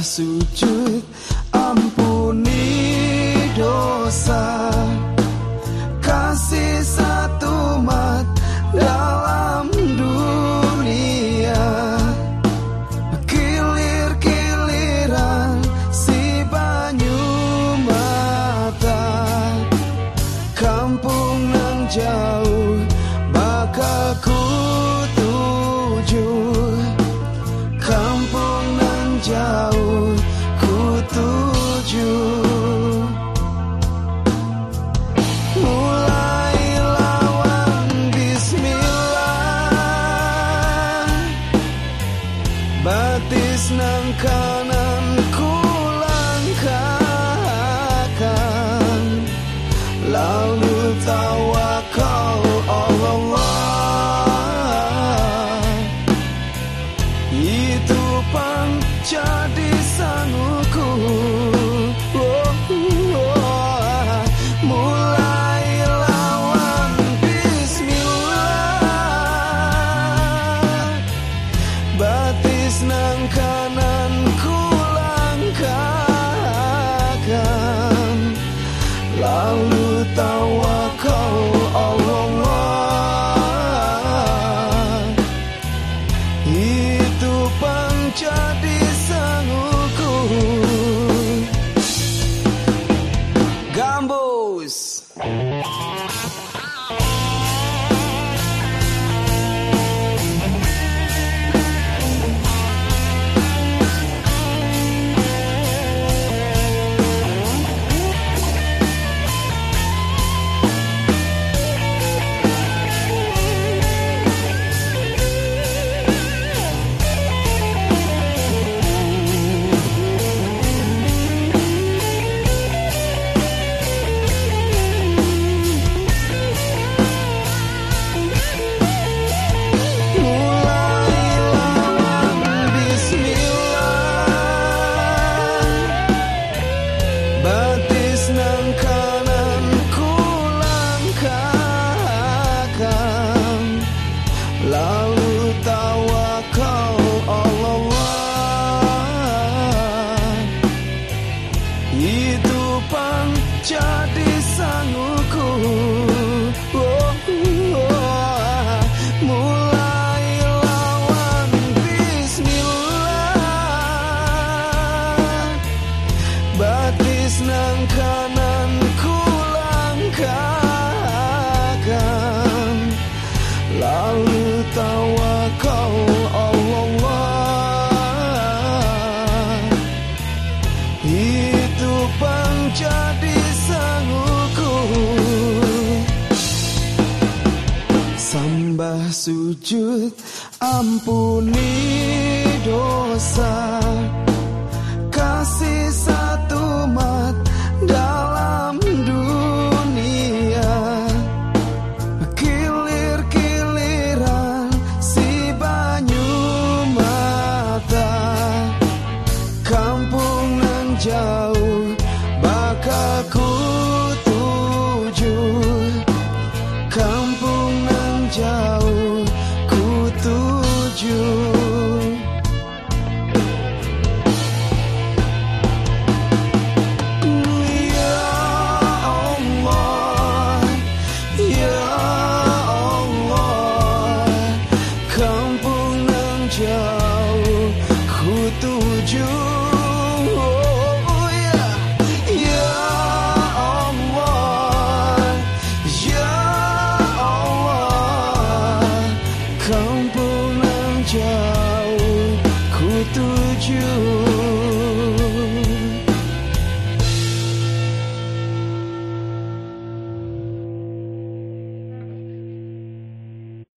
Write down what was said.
sujud, ampuni dosa, kasih satu umat dalam dunia. Kilir-kiliran si banyu mata, kampung nan jauh bakal ku tuju, kampung nan jauh ku tuju. Mulai lawan bismillah, batis nang kanan ku langkahkan, lalu tawakal Allah. Itu jadi sangguku. Mulai lawan bismillah, batis nang kanan ku langkahkan, lalu tawakal Allah. Itu jadi sangguku. Gambus. Lalu tawakal Allah. Itu jadi sangguku. Mulai lawan bismillah, batis nang kanan ku langkahkan, lalu tawakal Allah. Itu jadi sangguku. Sembah sujud, ampuni dosa, kasih satu umat dalam dunia. Kilir-kiliran si banyu mata, kampung nan jauh bakal ku tuju, kampung nan jauh ku tuju. Jauh ku tuju, oh ya, ya Allah, ya Allah, kampung nan jauh ku tuju.